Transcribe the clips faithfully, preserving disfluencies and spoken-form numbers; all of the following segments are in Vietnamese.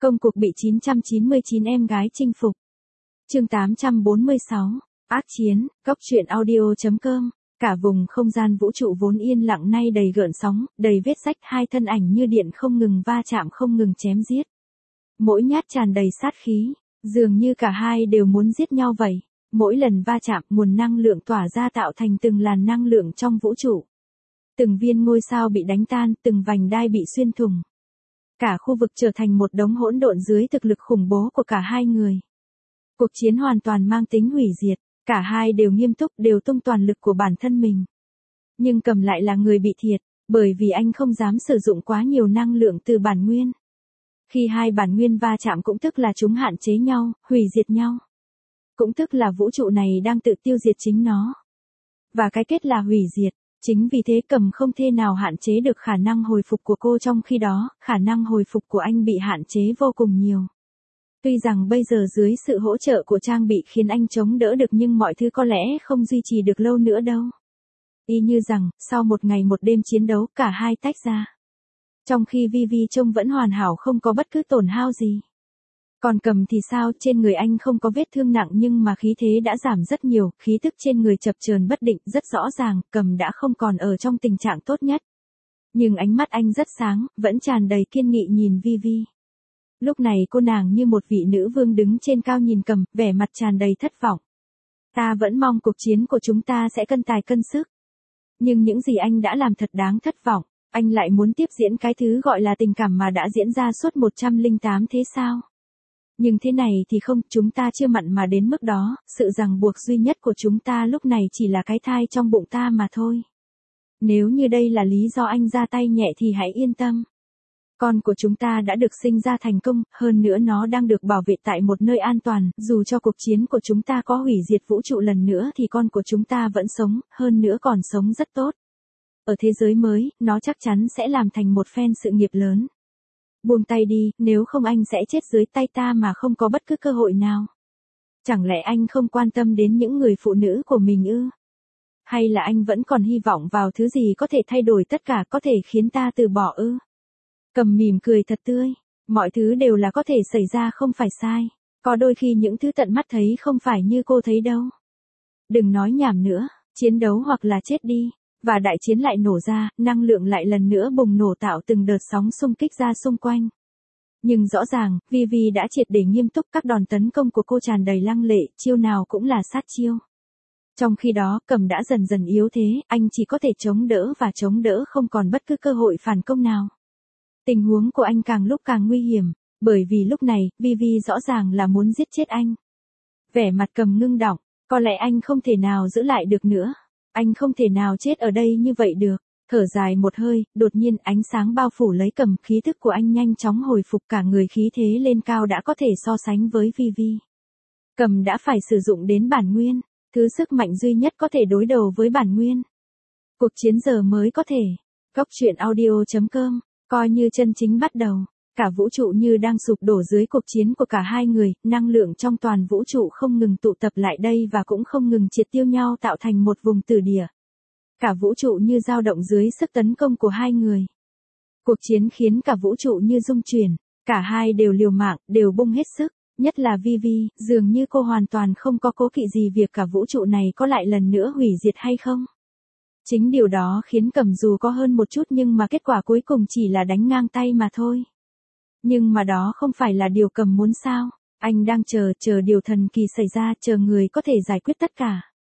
Công cuộc bị chín trăm chín mươi chín em gái chinh phục. Chương tám trăm bốn mươi sáu. Ác chiến, Cốc truyện audio chấm com. Cả vùng không gian vũ trụ vốn yên lặng nay đầy gợn sóng, đầy vết rách, hai thân ảnh như điện không ngừng va chạm không ngừng chém giết. Mỗi nhát tràn đầy sát khí, dường như cả hai đều muốn giết nhau vậy. Mỗi lần va chạm, nguồn năng lượng tỏa ra tạo thành từng làn năng lượng trong vũ trụ. Từng viên ngôi sao bị đánh tan, từng vành đai bị xuyên thủng. Cả khu vực trở thành một đống hỗn độn dưới thực lực khủng bố của cả hai người. Cuộc chiến hoàn toàn mang tính hủy diệt, cả hai đều nghiêm túc, đều tung toàn lực của bản thân mình. Nhưng Cầm lại là người bị thiệt, bởi vì anh không dám sử dụng quá nhiều năng lượng từ bản nguyên. Khi hai bản nguyên va chạm cũng tức là chúng hạn chế nhau, hủy diệt nhau. Cũng tức là vũ trụ này đang tự tiêu diệt chính nó. Và cái kết là hủy diệt. Chính vì thế Cầm không thể nào hạn chế được khả năng hồi phục của cô, trong khi đó, khả năng hồi phục của anh bị hạn chế vô cùng nhiều. Tuy rằng bây giờ dưới sự hỗ trợ của trang bị khiến anh chống đỡ được, nhưng mọi thứ có lẽ không duy trì được lâu nữa đâu. Y như rằng, sau một ngày một đêm chiến đấu, cả hai tách ra. Trong khi Vivi trông vẫn hoàn hảo, không có bất cứ tổn hao gì. Còn Cầm thì sao, trên người anh không có vết thương nặng nhưng mà khí thế đã giảm rất nhiều, khí tức trên người chập chờn bất định, rất rõ ràng, Cầm đã không còn ở trong tình trạng tốt nhất. Nhưng ánh mắt anh rất sáng, vẫn tràn đầy kiên nghị nhìn Vivi. Lúc này cô nàng như một vị nữ vương đứng trên cao nhìn Cầm, vẻ mặt tràn đầy thất vọng. Ta vẫn mong cuộc chiến của chúng ta sẽ cân tài cân sức. Nhưng những gì anh đã làm thật đáng thất vọng, anh lại muốn tiếp diễn cái thứ gọi là tình cảm mà đã diễn ra suốt một trăm lẻ tám thế sao? Nhưng thế này thì không, chúng ta chưa mặn mà đến mức đó, sự ràng buộc duy nhất của chúng ta lúc này chỉ là cái thai trong bụng ta mà thôi. Nếu như đây là lý do anh ra tay nhẹ thì hãy yên tâm. Con của chúng ta đã được sinh ra thành công, hơn nữa nó đang được bảo vệ tại một nơi an toàn, dù cho cuộc chiến của chúng ta có hủy diệt vũ trụ lần nữa thì con của chúng ta vẫn sống, hơn nữa còn sống rất tốt. Ở thế giới mới, nó chắc chắn sẽ làm thành một phen sự nghiệp lớn. Buông tay đi, nếu không anh sẽ chết dưới tay ta mà không có bất cứ cơ hội nào. Chẳng lẽ anh không quan tâm đến những người phụ nữ của mình ư? Hay là anh vẫn còn hy vọng vào thứ gì có thể thay đổi tất cả, có thể khiến ta từ bỏ ư? Cầm mỉm cười thật tươi, mọi thứ đều là có thể xảy ra, không phải sai. Có đôi khi những thứ tận mắt thấy không phải như cô thấy đâu. Đừng nói nhảm nữa, chiến đấu hoặc là chết đi. Và đại chiến lại nổ ra, năng lượng lại lần nữa bùng nổ tạo từng đợt sóng xung kích ra xung quanh. Nhưng rõ ràng, Vivi đã triệt để nghiêm túc, các đòn tấn công của cô tràn đầy lăng lệ, chiêu nào cũng là sát chiêu. Trong khi đó, Cầm đã dần dần yếu thế, anh chỉ có thể chống đỡ và chống đỡ, không còn bất cứ cơ hội phản công nào. Tình huống của anh càng lúc càng nguy hiểm, bởi vì lúc này, Vivi rõ ràng là muốn giết chết anh. Vẻ mặt Cầm ngưng đọng, có lẽ anh không thể nào giữ lại được nữa. Anh không thể nào chết ở đây như vậy được. Thở dài một hơi, đột nhiên ánh sáng bao phủ lấy Cầm, khí thức của anh nhanh chóng hồi phục, cả người khí thế lên cao đã có thể so sánh với Vivi. Cầm đã phải sử dụng đến bản nguyên, thứ sức mạnh duy nhất có thể đối đầu với bản nguyên. Cuộc chiến giờ mới có thể. Cốc truyện audio chấm com, coi như chân chính bắt đầu. Cả vũ trụ như đang sụp đổ dưới cuộc chiến của cả hai người, năng lượng trong toàn vũ trụ không ngừng tụ tập lại đây và cũng không ngừng triệt tiêu nhau, tạo thành một vùng tử địa. Cả vũ trụ như dao động dưới sức tấn công của hai người. Cuộc chiến khiến cả vũ trụ như rung chuyển, cả hai đều liều mạng, đều bung hết sức, nhất là Vivi, dường như cô hoàn toàn không có cố kỵ gì việc cả vũ trụ này có lại lần nữa hủy diệt hay không. Chính điều đó khiến Cầm dù có hơn một chút nhưng mà kết quả cuối cùng chỉ là đánh ngang tay mà thôi. Nhưng mà đó không phải là điều Cầm muốn sao, anh đang chờ, chờ điều thần kỳ xảy ra, chờ người có thể giải quyết tất cả.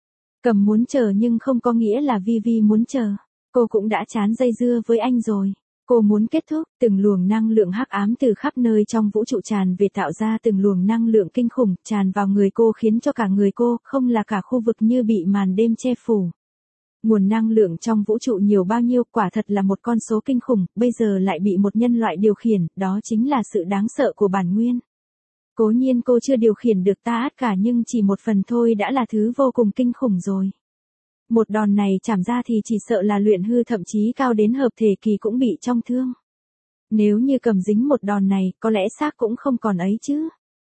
Cầm muốn chờ nhưng không có nghĩa là Vivi muốn chờ, cô cũng đã chán dây dưa với anh rồi. Cô muốn kết thúc, từng luồng năng lượng hắc ám từ khắp nơi trong vũ trụ tràn về, tạo ra từng luồng năng lượng kinh khủng, tràn vào người cô khiến cho cả người cô, không là cả khu vực như bị màn đêm che phủ. Nguồn năng lượng trong vũ trụ nhiều bao nhiêu, quả thật là một con số kinh khủng, bây giờ lại bị một nhân loại điều khiển, đó chính là sự đáng sợ của bản nguyên. Cố nhiên cô chưa điều khiển được ta át cả, nhưng chỉ một phần thôi đã là thứ vô cùng kinh khủng rồi. Một đòn này chảm ra thì chỉ sợ là luyện hư thậm chí cao đến hợp thể kỳ cũng bị trọng thương. Nếu như Cầm dính một đòn này, có lẽ xác cũng không còn ấy chứ.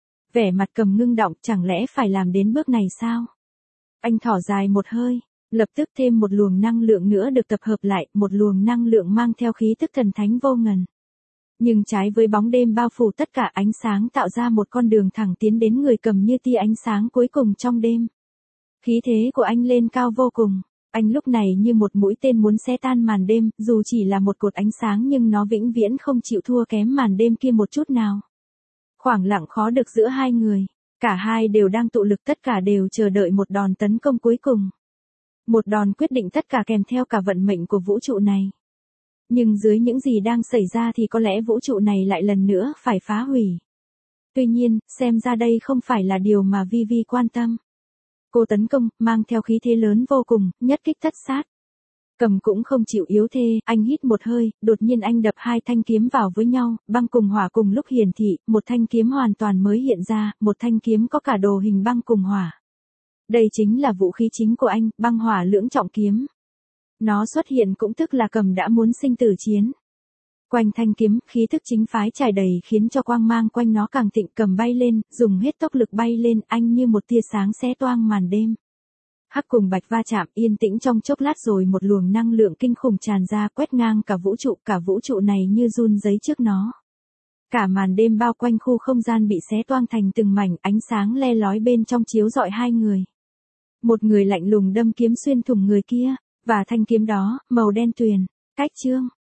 Vẻ mặt Cầm ngưng động, chẳng lẽ phải làm đến bước này sao? Anh thở dài một hơi. Lập tức thêm một luồng năng lượng nữa được tập hợp lại, một luồng năng lượng mang theo khí tức thần thánh vô ngần. Nhưng trái với bóng đêm bao phủ tất cả, ánh sáng tạo ra một con đường thẳng tiến đến người cầm như tia ánh sáng cuối cùng trong đêm. Khí thế của anh lên cao vô cùng. Anh lúc này như một mũi tên muốn xé tan màn đêm, dù chỉ là một cột ánh sáng nhưng nó vĩnh viễn không chịu thua kém màn đêm kia một chút nào. Khoảng lặng khó được giữa hai người. Cả hai đều đang tụ lực, tất cả đều chờ đợi một đòn tấn công cuối cùng. Một đòn quyết định tất cả kèm theo cả vận mệnh của vũ trụ này. Nhưng dưới những gì đang xảy ra thì có lẽ vũ trụ này lại lần nữa phải phá hủy. Tuy nhiên, xem ra đây không phải là điều mà Vi Vi quan tâm. Cô tấn công, mang theo khí thế lớn vô cùng, nhất kích tất sát. Cầm cũng không chịu yếu thê, anh hít một hơi, đột nhiên anh đập hai thanh kiếm vào với nhau, băng cùng hỏa cùng lúc hiển thị, một thanh kiếm hoàn toàn mới hiện ra, một thanh kiếm có cả đồ hình băng cùng hỏa. Đây chính là vũ khí chính của anh, băng hỏa lưỡng trọng kiếm. Nó xuất hiện cũng tức là Cầm đã muốn sinh tử chiến. Quanh thanh kiếm, khí thức chính phái trải đầy khiến cho quang mang quanh nó càng thịnh. Cầm bay lên, dùng hết tốc lực bay lên, anh như một tia sáng xé toang màn đêm. Hắc cùng bạch va chạm, yên tĩnh trong chốc lát rồi một luồng năng lượng kinh khủng tràn ra, quét ngang cả vũ trụ, cả vũ trụ này như run rẩy trước nó. Cả màn đêm bao quanh khu không gian bị xé toang thành từng mảnh, ánh sáng le lói bên trong chiếu rọi hai người. Một người lạnh lùng đâm kiếm xuyên thủng người kia, và thanh kiếm đó, màu đen tuyền. Cách chương